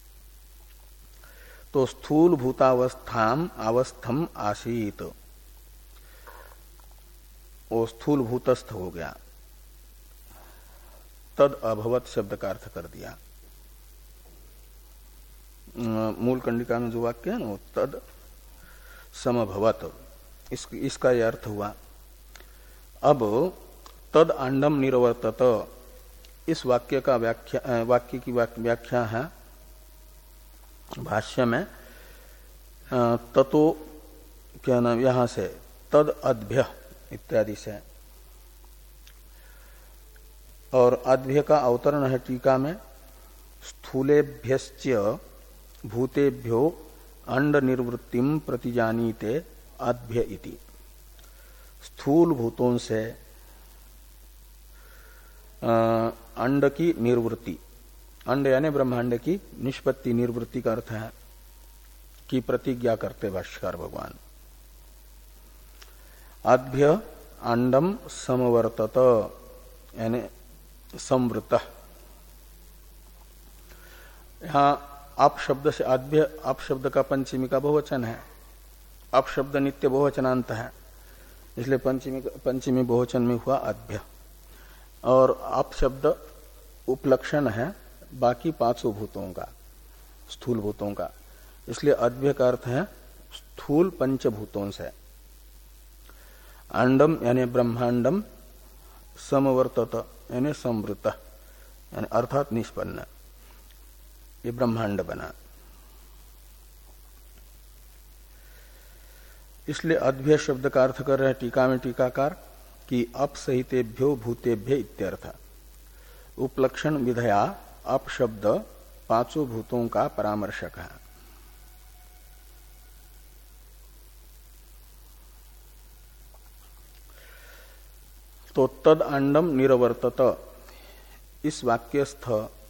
तो स्थूल भूतावस्थाम अवस्थम आसीत, वो स्थूल भूतस्थ हो गया। तद अभवत शब्द का अर्थ कर दिया। मूल कंडिका में जो वाक्य है ना, तद समभवत, इस, इसका यह अर्थ हुआ। अब तद अंडम निरवर्तत, इस वाक्य का व्याख्या वाक्य की व्याख्या है भाष्य में ततो क्या नाम, यहां से तद अद्भ्य इत्यादि से, और अद्भ्य का अवतरण है टीका में स्थूलेभ्यश्च भूतेभ्यो अंड निर्वृत्तिम प्रतिजानीते अद्भ्य इति। स्थूल भूतों से अंड की निर्वृत्ति, अंड यानी ब्रह्मांड की निष्पत्ति, निर्वृत्ति का अर्थ है कि प्रतिज्ञा करते भाष्यकार भगवान। अद्भ्य अंडम समवर्तत यानी संवृत। यहां अप शब्द से अद्भ्य, अप शब्द का पंचमी का बहुवचन है। अप शब्द नित्य बहुवचनांत है, इसलिए पंचमी पंचमी बहुवचन में हुआ अद्भ्य। और अप शब्द उपलक्षण है बाकी पांचों भूतों का, स्थूल भूतों का, इसलिए अद्भ्य का अर्थ है स्थूल पंचभूतों से। अंडम यानी ब्रह्मांडम, समवर्तत यानी संवृत यानी अर्थात निष्पन्न, ये ब्रह्मांड बना। इसलिए अद्भ्य शब्द का अर्थ कर रहे टीका में टीकाकार कि अपसहितेभ्यो भूतेभ्य इत्यर्थ। उपलक्षण विधया अप शब्द पांचों भूतों का परामर्शक है। तो तद अंडम निरवर्तत, इस वाक्यस्थ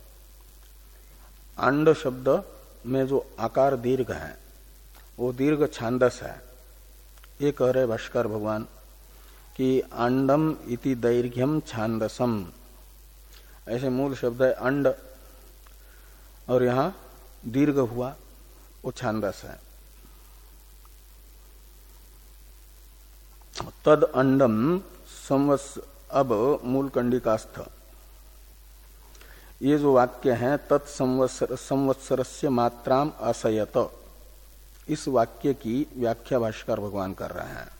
अंड शब्द में जो आकार दीर्घ है वो दीर्घ छांदस है। ये कह रहे भाष्कर भगवान कि अंडम इति दैर्घ्यम छांदसम, ऐसे मूल शब्द है अंड और यहां दीर्घ हुआ, वो छांदस है। तद अंडम संवत्स, अब मूल कंडिकास्थ ये जो वाक्य है तत्संवत्सर संवत्सरस्य मात्राम असयत, इस वाक्य की व्याख्या भाष्यकार भगवान कर रहे हैं।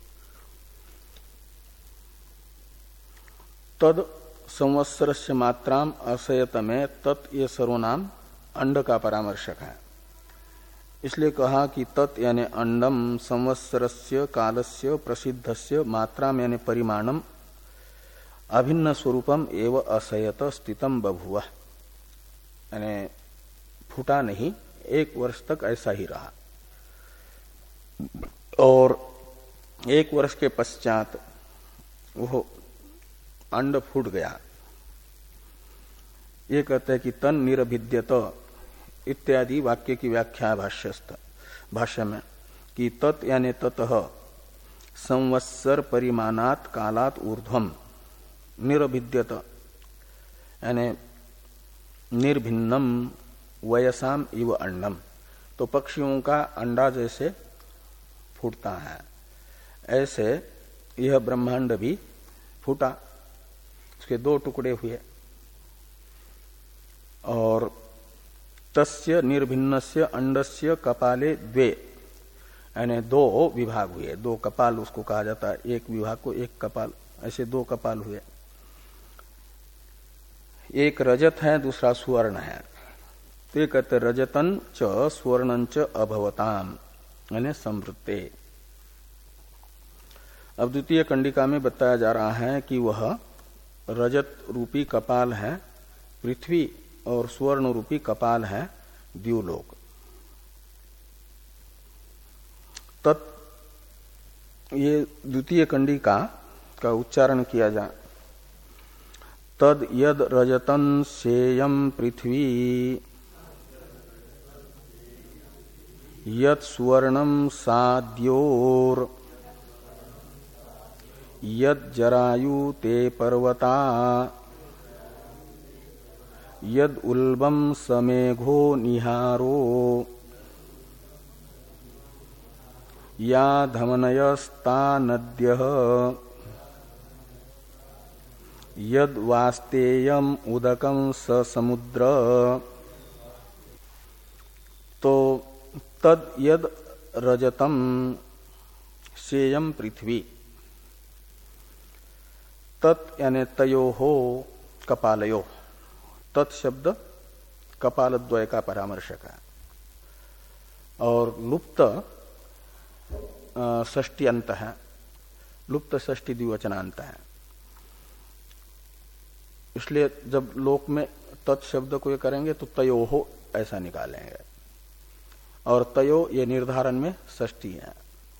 तद संवत्सरस्य मात्राम असयत में तत् ये सर्वनाम अंड का परामर्शक है, इसलिए कहा कि तत् यानी अंडम संवत्सरस्य कालस्य प्रसिद्धस्य मात्राम यानी परिमाणम अभिन्न स्वरूपम एव असयत स्थितम बभुव, यानी फूटा नहीं, एक वर्ष तक ऐसा ही रहा। और एक वर्ष के पश्चात वो अंड फूट गया। ये कहते हैं कि तन निरभिद्यत इत्यादि वाक्य की व्याख्या भाष्यस्थ भाष्य में कि तत् यानी ततः संवत्सर परिमाणात कालात ऊर्ध्वम निरभिद्यत यानी निर्भिन्नम वयसाम इव अंडम, तो पक्षियों का अंडा जैसे फूटता है ऐसे यह ब्रह्मांड भी फूटा, उसके दो टुकड़े हुए। और तस्य निर्भिन्नस्य अंडस्य कपाले द्वे यानी दो विभाग हुए, दो कपाल उसको कहा जाता है, एक विभाग को एक कपाल, ऐसे दो कपाल हुए। एक रजत है दूसरा स्वर्ण है, तो कहते रजतन च स्वर्णं च अभवताम यानी संवृत्ते। अब द्वितीय कंडिका में बताया जा रहा है कि वह रजत रूपी कपाल है पृथ्वी और स्वर्ण रूपी कपाल है द्युलोक। तत् ये द्वितीय कंडिका का उच्चारण किया जा। तद यद रजतन सेयम पृथ्वी यत् स्वर्णम साद्योर यद जरायु ते पर्वता यद उल्बम समेघो निहारो या धमनयस्ता नद्यः यद वास्तेयम उदकम स समुद्र। तो तद यद रजतम सेयम पृथ्वी, तत् यानी तयो हो कपालयो, तत् शब्द कपालद्वय का परामर्शक है और लुप्त षष्टि अंत है, लुप्त षष्टि द्विवचनांत है। इसलिए जब लोक में तत् शब्द को ये करेंगे तो तयो हो ऐसा निकालेंगे, और तयो ये निर्धारण में षष्टि है,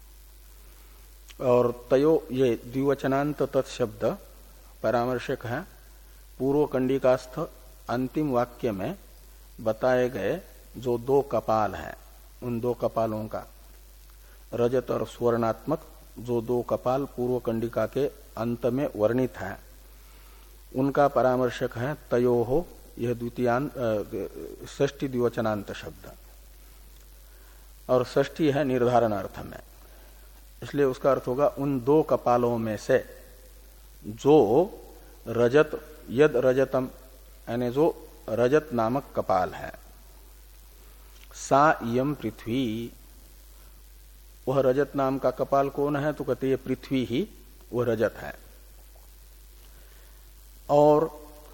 और तयो ये द्विवचनांत तत्शब्द परामर्शक है पूर्व कंडिकास्थ अंतिम वाक्य में बताए गए जो दो कपाल हैं, उन दो कपालों का रजत और स्वर्णात्मक जो दो कपाल पूर्व कंडिका के अंत में वर्णित है उनका परामर्शक है तयो हो, यह द्वितीयांत षष्टि द्विवचनांत शब्द, और षष्टि है निर्धारण अर्थ में। इसलिए उसका अर्थ होगा उन दो कपालों में से जो रजत यद रजतम यानी जो रजत नामक कपाल है, सा इयम पृथ्वी, वह रजत नाम का कपाल कौन है तो कहते ये पृथ्वी ही वह रजत है। और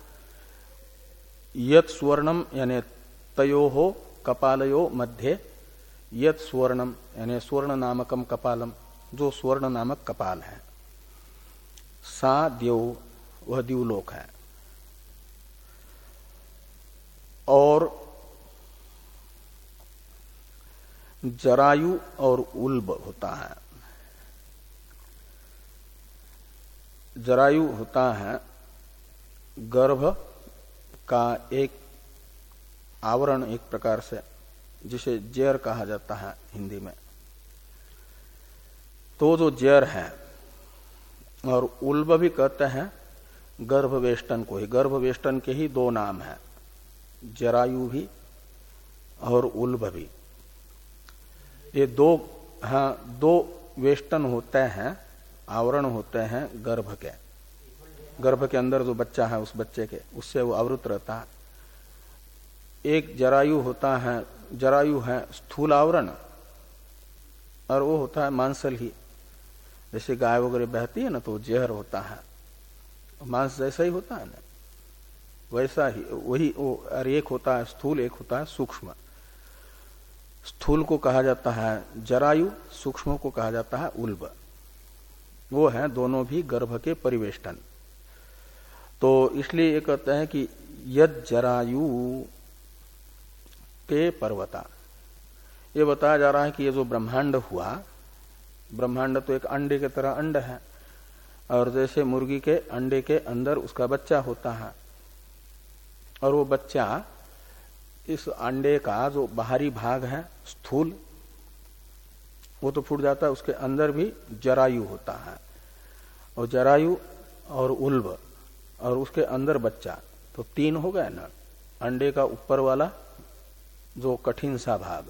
यत स्वर्णम यानी तयो हो कपालयो मध्य यत स्वर्णम यानी स्वर्ण नामकम कपालम, जो स्वर्ण नामक कपाल है, सा द्यौ वह द्युलोक है। और जरायु और उल्ब होता है। जरायु होता है गर्भ का एक आवरण, एक प्रकार से जिसे जैर कहा जाता है हिंदी में। तो जो जैर है, और उल्ब भी कहते हैं गर्भवेष्टन को ही, गर्भवेष्टन के ही दो नाम हैं, जरायु भी और उल्ब भी। ये दो हाँ दो वेष्टन होते हैं, आवरण होते हैं गर्भ के, गर्भ के अंदर जो बच्चा है उस बच्चे के, उससे वो आवृत रहता है। एक जरायु होता है, जरायु है स्थूल आवरण, और वो होता है मांसल ही। जैसे गाय वगैरह बहती है ना तो जहर होता है, मांस जैसा ही होता है ना, वैसा ही वही वो। और एक होता है स्थूल, एक होता है सूक्ष्म। स्थूल को कहा जाता है जरायु, सूक्ष्म को कहा जाता है उल्ब। वो है दोनों भी गर्भ के परिवेष्टन। तो इसलिए ये कहते हैं कि यद जरायु ते पर्वता, ये बताया जा रहा है कि ये जो ब्रह्मांड हुआ ब्रह्मांड तो एक अंडे की तरह अंड है, और जैसे मुर्गी के अंडे के अंदर उसका बच्चा होता है, और वो बच्चा इस अंडे का जो बाहरी भाग है स्थूल, वो तो फूट जाता है, उसके अंदर भी जरायु होता है, और जरायु और उल्ब और उसके अंदर बच्चा, तो तीन हो गए ना। अंडे का ऊपर वाला जो कठिन सा भाग,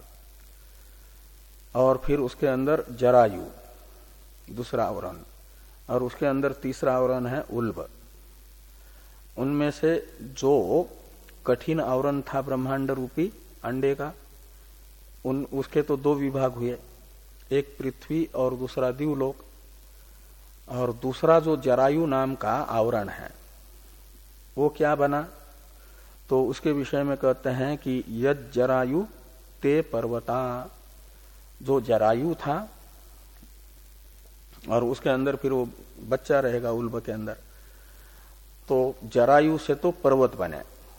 और फिर उसके अंदर जरायु दूसरा आवरण, और उसके अंदर तीसरा आवरण है उल्ब। उनमें से जो कठिन आवरण था ब्रह्मांड रूपी अंडे का, उन उसके तो दो विभाग हुए, एक पृथ्वी और दूसरा दिवलोक, और दूसरा जो जरायु नाम का आवरण है वो क्या बना, तो उसके विषय में कहते हैं कि यद जरायु ते पर्वता, जो जरायु था और उसके अंदर फिर वो बच्चा रहेगा उल्ब के अंदर, तो जरायु से तो पर्वत बने।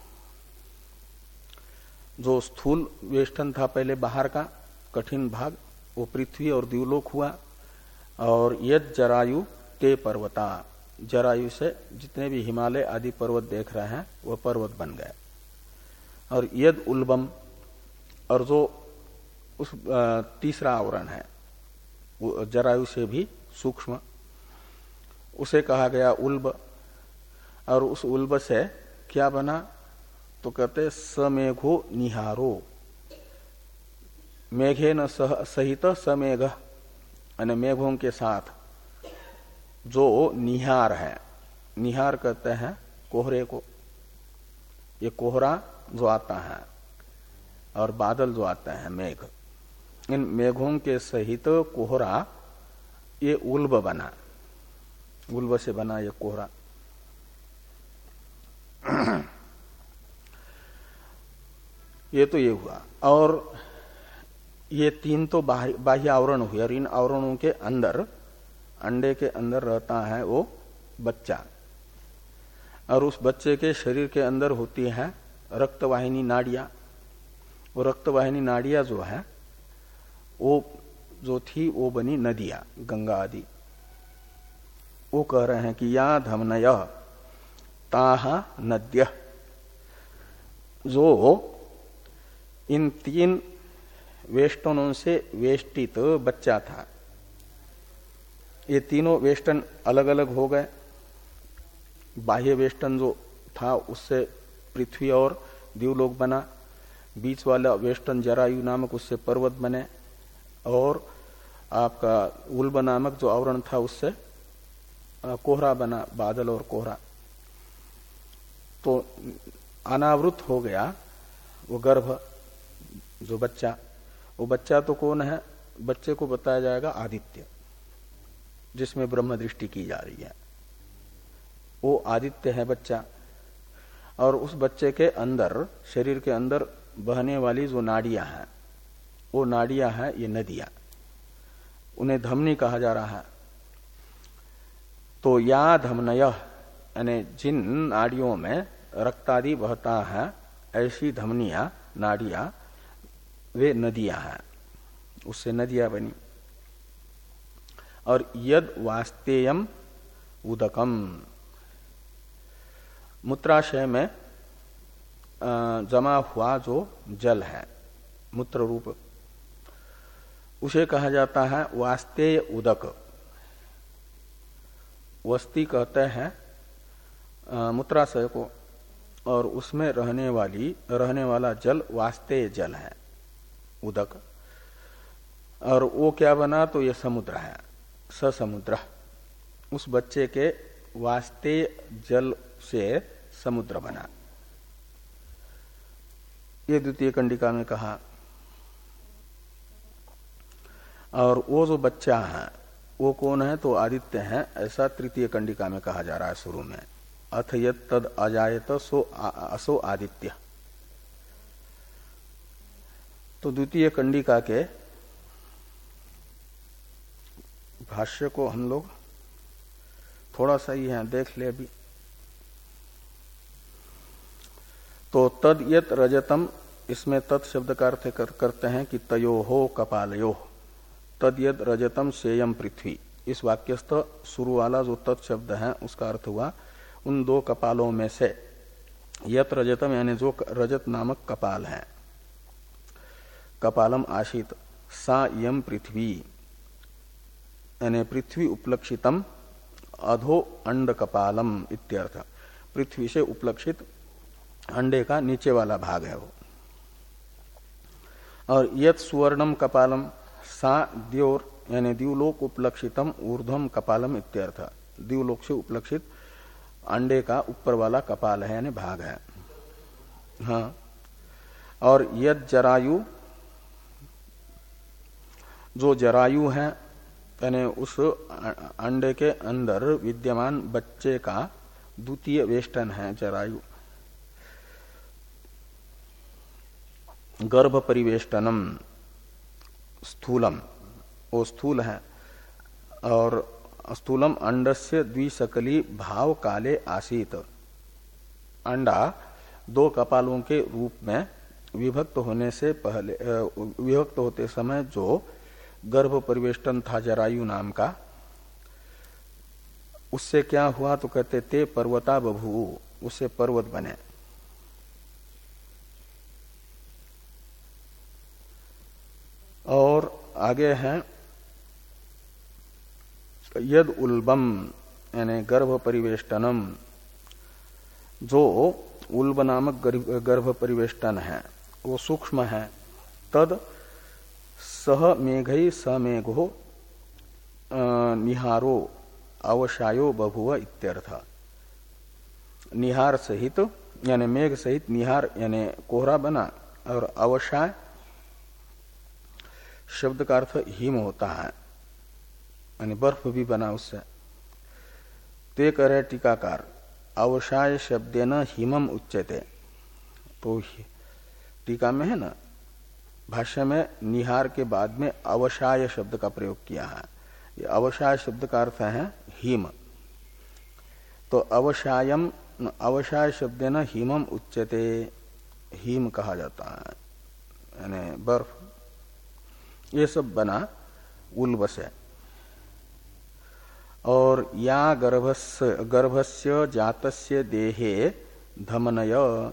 जो स्थूल वेष्टन था पहले बाहर का कठिन भाग, वो पृथ्वी और दिवलोक हुआ, और यद जरायु ते पर्वता, जरायु से जितने भी हिमालय आदि पर्वत देख रहे हैं वह पर्वत बन गए। और यद उल्बम, और जो उस तीसरा आवरण है वो जरायु से भी सूक्ष्म, उसे कहा गया उल्ब। और उस उल्ब से क्या बना, तो कहते समेघो निहारो, मेघे न सह, सहित समेघ, यानी मेघों के साथ जो निहार है, निहार कहते हैं कोहरे को, ये कोहरा जो आता है और बादल जो आता है मेघ, इन मेघों के सहित कोहरा ये उल्ब बना, उल्ब से बना ये कोहरा। ये तो ये हुआ, और ये तीन तो बाह्य आवरण हुए, और इन आवरणों के अंदर अंडे के अंदर रहता है वो बच्चा, और उस बच्चे के शरीर के अंदर होती है रक्तवाहिनी नाड़ियां। वो रक्तवाहिनी नाड़ियां जो है वो जो थी वो बनी नदियां, गंगा आदि। वो कह रहे हैं कि या धमनय ताह नद्य, जो इन तीन वेष्टनों से वेष्टित बच्चा था, ये तीनों वेष्टन अलग अलग हो गए। बाह्य वेष्टन जो था उससे पृथ्वी और दिवलोक बना, बीच वाला वेष्टन जरायु नामक उससे पर्वत बने, और आपका उल्ब नामक जो आवरण था उससे कोहरा बना, बादल और कोहरा। तो अनावृत हो गया वो गर्भ, जो बच्चा, वो बच्चा तो कौन है, बच्चे को बताया जाएगा आदित्य, जिसमें ब्रह्म दृष्टि की जा रही है, वो आदित्य है बच्चा। और उस बच्चे के अंदर, शरीर के अंदर बहने वाली जो नाड़ियां हैं, वो नाड़ियां हैं ये नदियां, उन्हें धमनी कहा जा रहा है। तो या धमनय, यानी जिन नाड़ियों में रक्तादि बहता है, ऐसी धमनियां, नाड़ियां, वे नदियां हैं, उससे नदियां बनी। और यद वास्तेयम उदकम, मूत्राशय में जमा हुआ जो जल है मूत्र रूप, उसे कहा जाता है वास्तेय उदक। वस्ती कहते हैं मूत्राशय को, और उसमें रहने वाली रहने वाला जल वास्तेय जल है, उदक। और वो क्या बना, तो ये समुद्र है, समुद्र। उस बच्चे के वास्तेय जल से समुद्र बना, ये द्वितीय कंडिका में कहा। और वो जो बच्चा है वो कौन है, तो आदित्य है, ऐसा तृतीय कंडिका में कहा जा रहा है शुरू में। अथ यत् तद अजायत सो असो आदित्य। तो द्वितीय कंडिका के भाष्य को हम लोग थोड़ा सा ही है देख ले अभी। तो तद यत रजतम, इसमें तत् शब्द का अर्थ करते हैं कि तयो हो कपालयो, तद यद रजतम सेयम पृथ्वी, इस वाक्यस्थ शुरू वाला जो तत्शब्द है उसका अर्थ हुआ उन दो कपालों में से यत रजतम यानी जो रजत नामक कपाल है, कपालम आशित सा यम पृथ्वी यानी पृथ्वी उपलक्षितम अधो अंड कपालम इत्यर्थ, पृथ्वी से उपलक्षित अंडे का नीचे वाला भाग है वो। और यत सुवर्णम कपालम सा द्योर यानी द्यूलोक उपलक्षितम ऊर्ध्वम कपालम इत्यर्थ, द्यूलोक से उपलक्षित अंडे का ऊपर वाला कपाल है यानी भाग है। हाँ, और यद जरायु, जो जरायु है यानी उस अंडे के अंदर विद्यमान बच्चे का द्वितीय वेष्टन है जरायु। गर्भ परिवेष्टनम स्थूलम, वो स्थूल है। और स्थूलम अंडस्य द्विसकली भाव काले आसीत, अंडा दो कपालों के रूप में विभक्त होने से पहले, विभक्त होते समय जो गर्भ परिवेष्टन था जरायु नाम का, उससे क्या हुआ तो कहते ते पर्वता बभू, उससे पर्वत बने। और आगे है यद उल्बम यानी गर्भ परिवेष्टनम, जो उल्ब नामक गर्भ परिवेष्टन है वो सूक्ष्म है। तद सह मेघई समेघो निहारो अवशायो बभुव इत्यर्थ, निहार सहित यानी मेघ सहित निहार यानी कोहरा बना, और अवशाय शब्द का अर्थ हिम होता है यानी बर्फ भी बना उससे। ते करे टीकाकार अवशाय शब्देन हिमम उच्यते, तो टीका में है ना, भाष्य में निहार के बाद में अवशाय शब्द का प्रयोग किया है। ये अवशाय शब्द का अर्थ है हिम, तो अवशायम अवशाय शब्देन हिमम उच्यते, हिम कहा जाता है यानी बर्फ। ये सब बना उल्ब से। और या गर्भस्य गर्भस्य जातस्य देहे धमनय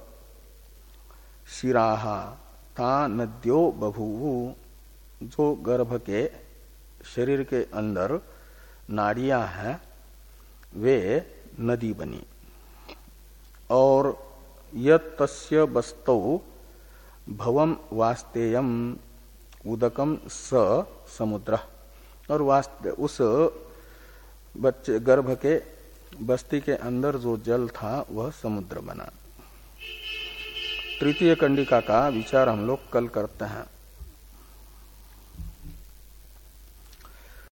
शिराहा ता नद्यो बभूवु, जो गर्भ के शरीर के अंदर नाड़ियां हैं वे नदी बनी। और यत तस्य बस्तौ भवम वास्तेयम उदकम स समुद्र, और वास्त उस बच्चे गर्भ के बस्ती के अंदर जो जल था वह समुद्र बना। तृतीय कंडिका का विचार हम लोग कल करते हैं।